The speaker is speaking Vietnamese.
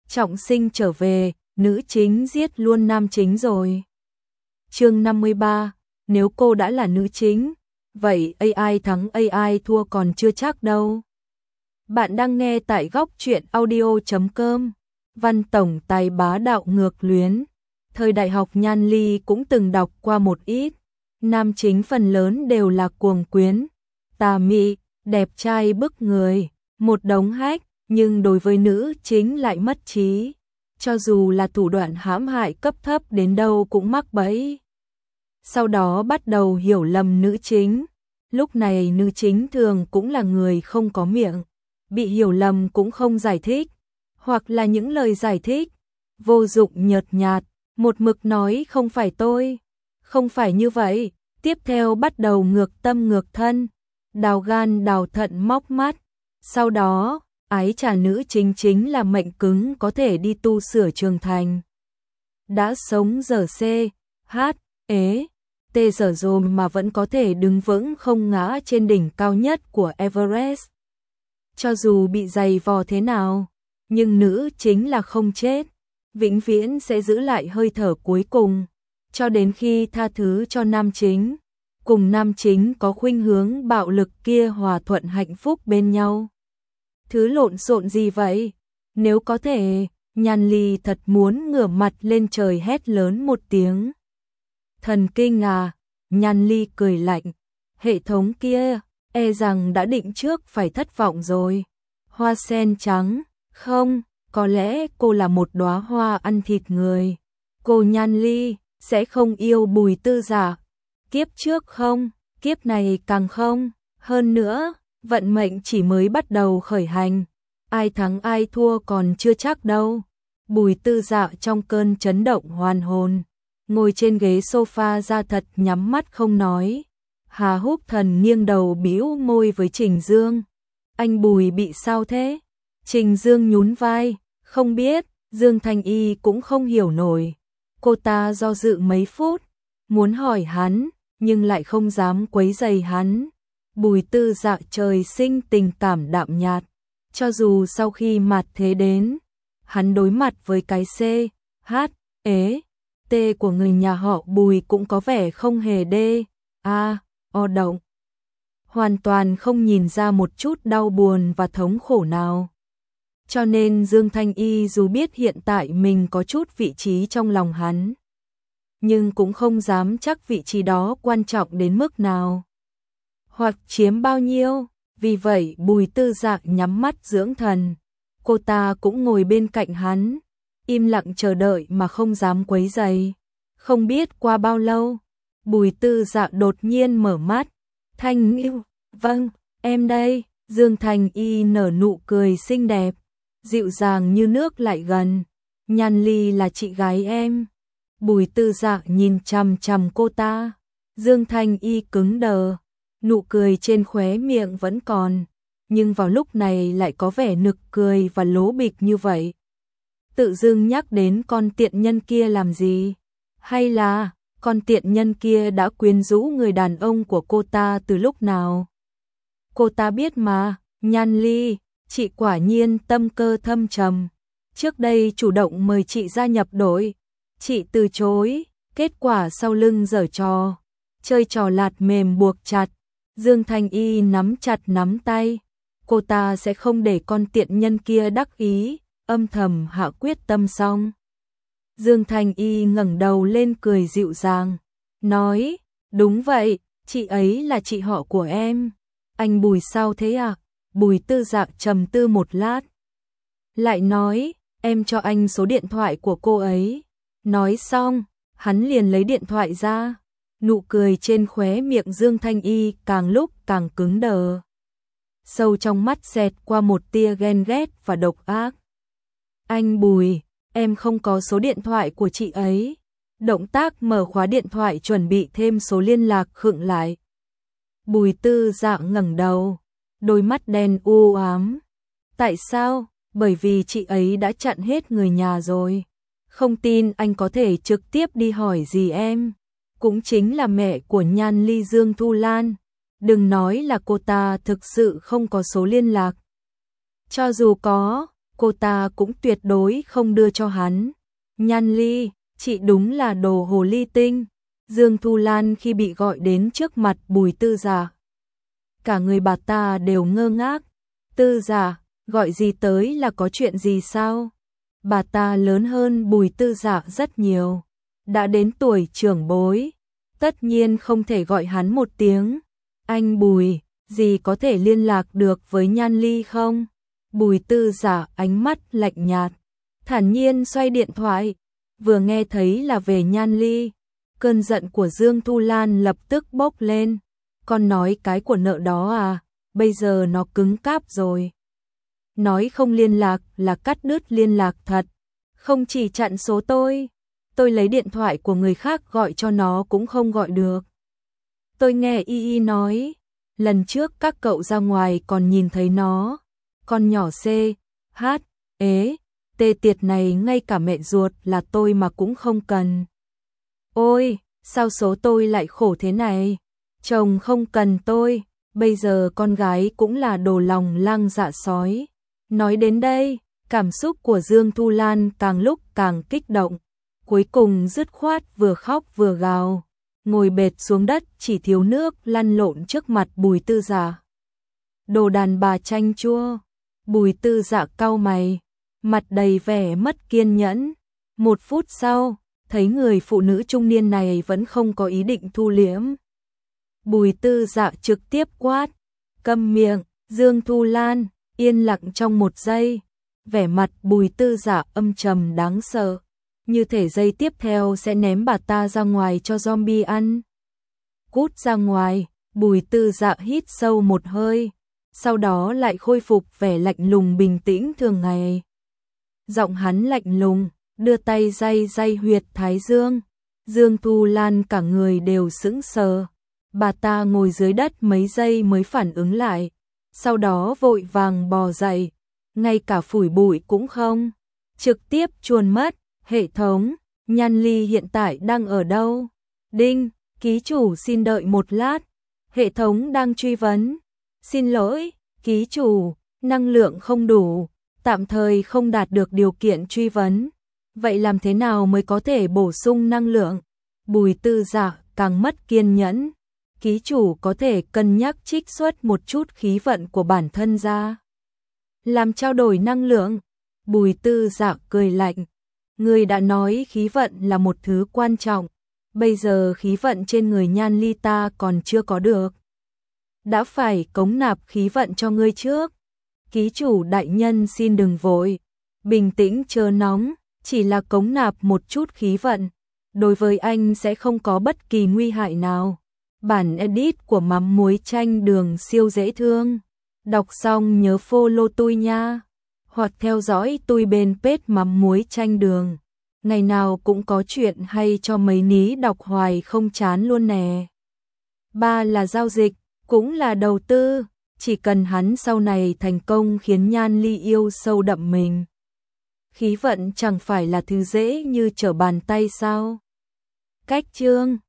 trọng sinh trở về, nữ chính giết luôn nam chính rồi. Chương 53, nếu cô đã là nữ chính, vậy AI thắng AI thua còn chưa chắc đâu. Bạn đang nghe tại góc truyện audio.com. Văn tổng tài bá đạo ngược luyến. Thời đại học Nhan Ly cũng từng đọc qua một ít. Nam chính phần lớn đều là cuồng quyến, tà mị, đẹp trai bức người, một đống hách, nhưng đối với nữ chính lại mất trí. Cho dù là thủ đoạn hãm hại cấp thấp đến đâu cũng mắc bẫy. Sau đó bắt đầu hiểu lầm nữ chính. Lúc này nữ chính thường cũng là người không có miệng, bị hiểu lầm cũng không giải thích, hoặc là những lời giải thích vô dụng nhợt nhạt, một mực nói không phải tôi, không phải như vậy, tiếp theo bắt đầu ngược tâm ngược thân, đào gan đào thận móc mắt, sau đó ái trả nữ chính là mệnh cứng có thể đi tu sửa trưởng thành. Đã sống giờ C, H, ế, T giờ rồi mà vẫn có thể đứng vững không ngã trên đỉnh cao nhất của Everest. Cho dù bị dày vò thế nào, nhưng nữ chính là không chết, vĩnh viễn sẽ giữ lại hơi thở cuối cùng, cho đến khi tha thứ cho nam chính, cùng nam chính có khuynh hướng bạo lực kia hòa thuận hạnh phúc bên nhau. Thứ lộn xộn gì vậy? Nếu có thể, Nhan Ly thật muốn ngửa mặt lên trời hét lớn một tiếng. Thần kinh à? Nhan Ly cười lạnh. Hệ thống kia, e rằng đã định trước phải thất vọng rồi. Hoa sen trắng, không, có lẽ cô là một đóa hoa ăn thịt người. Cô Nhan Ly sẽ không yêu Bùi Tư Dạ. Kiếp trước không, kiếp này càng không. Hơn nữa, vận mệnh chỉ mới bắt đầu khởi hành. Ai thắng ai thua còn chưa chắc đâu. Bùi Tư Dạ trong cơn chấn động hoàn hồn, ngồi trên ghế sofa ra thật nhắm mắt không nói. Hà Húc Thần nghiêng đầu bĩu môi với Trình Dương. Anh Bùi bị sao thế? Trình Dương nhún vai, không biết. Dương Thanh Y cũng không hiểu nổi. Cô ta do dự mấy phút, muốn hỏi hắn, nhưng lại không dám quấy rầy hắn. Bùi Tư Dạ trời sinh tình cảm đạm nhạt. Cho dù sau khi mạt thế đến, hắn đối mặt với cái C, H, ế, T của người nhà họ Bùi cũng có vẻ không hề đê, a, o động. Hoàn toàn không nhìn ra một chút đau buồn và thống khổ nào. Cho nên Dương Thanh Y dù biết hiện tại mình có chút vị trí trong lòng hắn, nhưng cũng không dám chắc vị trí đó quan trọng đến mức nào, hoặc chiếm bao nhiêu. Vì vậy Bùi Tư Dạ nhắm mắt dưỡng thần. Cô ta cũng ngồi bên cạnh hắn, im lặng chờ đợi mà không dám quấy rầy. Không biết qua bao lâu, Bùi Tư Dạ đột nhiên mở mắt. Thanh yêu, vâng, em đây. Dương Thanh Y nở nụ cười xinh đẹp, dịu dàng như nước lại gần. Nhan Ly là chị gái em. Bùi Tư Dạ nhìn chằm chằm cô ta. Dương Thanh Y cứng đờ, nụ cười trên khóe miệng vẫn còn, nhưng vào lúc này lại có vẻ nực cười và lố bịch như vậy. Tự dưng nhắc đến con tiện nhân kia làm gì? Hay là con tiện nhân kia đã quyến rũ người đàn ông của cô ta từ lúc nào? Cô ta biết mà. Nhan Ly, chị quả nhiên tâm cơ thâm trầm. Trước đây chủ động mời chị gia nhập đội, chị từ chối, kết quả sau lưng giở trò, chơi trò lạt mềm buộc chặt. Dương Thanh Y nắm chặt nắm tay, cô ta sẽ không để con tiện nhân kia đắc ý, âm thầm hạ quyết tâm xong. Dương Thanh Y ngẩng đầu lên cười dịu dàng, nói, đúng vậy, chị ấy là chị họ của em. Anh Bùi sao thế à? Bùi Tư Dạ trầm tư một lát, lại nói, em cho anh số điện thoại của cô ấy. Nói xong, hắn liền lấy điện thoại ra. Nụ cười trên khóe miệng Dương Thanh Y càng lúc càng cứng đờ. Sâu trong mắt xẹt qua một tia ghen ghét và độc ác. Anh Bùi, em không có số điện thoại của chị ấy. Động tác mở khóa điện thoại chuẩn bị thêm số liên lạc khựng lại. Bùi Tư Dạ ngẩng đầu, đôi mắt đen u ám. Tại sao? Bởi vì chị ấy đã chặn hết người nhà rồi. Không tin anh có thể trực tiếp đi hỏi dì em, cũng chính là mẹ của Nhan Ly Dương Thu Lan. Đừng nói là cô ta thực sự không có số liên lạc. Cho dù có, cô ta cũng tuyệt đối không đưa cho hắn. Nhan Ly, chị đúng là đồ hồ ly tinh. Dương Thu Lan khi bị gọi đến trước mặt Bùi Tư Giả, cả người bà ta đều ngơ ngác. Tư Giả, gọi gì tới, là có chuyện gì sao? Bà ta lớn hơn Bùi Tư Giả rất nhiều, đã đến tuổi trưởng bối, tất nhiên không thể gọi hắn một tiếng anh Bùi. Dì có thể liên lạc được với Nhan Ly không? Bùi Tư Giả ánh mắt lạnh nhạt, thản nhiên xoay điện thoại. Vừa nghe thấy là về Nhan Ly, cơn giận của Dương Thu Lan lập tức bốc lên. Con nói cái của nợ đó à, bây giờ nó cứng cáp rồi. Nói không liên lạc là cắt đứt liên lạc thật, không chỉ chặn số tôi lấy điện thoại của người khác gọi cho nó cũng không gọi được. Tôi nghe Y nói, lần trước các cậu ra ngoài còn nhìn thấy nó, con nhỏ C, H, T tiệt này ngay cả mẹ ruột là tôi mà cũng không cần. Ôi, sao số tôi lại khổ thế này? Chồng không cần tôi, bây giờ con gái cũng là đồ lòng lang dạ sói. Nói đến đây, cảm xúc của Dương Thu Lan càng lúc càng kích động, cuối cùng dứt khoát vừa khóc vừa gào, ngồi bệt xuống đất chỉ thiếu nước lăn lộn trước mặt Bùi Tư Giả. Đồ đàn bà chanh chua. Bùi Tư Giả cau mày, mặt đầy vẻ mất kiên nhẫn. 1 phút sau, thấy người phụ nữ trung niên này vẫn không có ý định thu liễm. Bùi Tư Giả trực tiếp quát, câm miệng. Dương Thu Lan yên lặng trong 1 giây, vẻ mặt Bùi Tư Giả âm trầm đáng sợ, như thể giây tiếp theo sẽ ném bà ta ra ngoài cho zombie ăn. Cút ra ngoài. Bùi Tư Giả hít sâu một hơi, sau đó lại khôi phục vẻ lạnh lùng bình tĩnh thường ngày. Giọng hắn lạnh lùng, đưa tay day huyệt thái dương. Dương Thu Lan cả người đều sững sờ. Bà ta ngồi dưới đất mấy giây mới phản ứng lại, sau đó vội vàng bò dậy, ngay cả phủi bụi cũng không, trực tiếp chuồn mất. Hệ thống, Nhan Ly hiện tại đang ở đâu? Đinh, ký chủ xin đợi 1 lát. Hệ thống đang truy vấn. Xin lỗi, ký chủ, năng lượng không đủ, tạm thời không đạt được điều kiện truy vấn. Vậy làm thế nào mới có thể bổ sung năng lượng? Bùi Tư Giả càng mất kiên nhẫn. Ký chủ có thể cân nhắc trích xuất một chút khí vận của bản thân ra, làm trao đổi năng lượng. Bùi Tư Giả cười lạnh. Người đã nói khí vận là một thứ quan trọng, bây giờ khí vận trên người Nhan Ly ta còn chưa có được, đã phải cống nạp khí vận cho ngươi trước. Ký chủ đại nhân xin đừng vội, bình tĩnh chớ nóng, chỉ là cống nạp một chút khí vận, đối với anh sẽ không có bất kỳ nguy hại nào. Bản edit của mắm muối chanh đường siêu dễ thương. Đọc xong nhớ follow tôi nha, hoặc theo dõi tôi bên page mắm muối chanh đường. Ngày nào cũng có chuyện hay cho mấy ní đọc hoài không chán luôn nè. 3 là giao dịch, cũng là đầu tư, chỉ cần hắn sau này thành công khiến Nhan Ly yêu sâu đậm mình. Khí vận chẳng phải là thứ dễ như trở bàn tay sao? Cách chương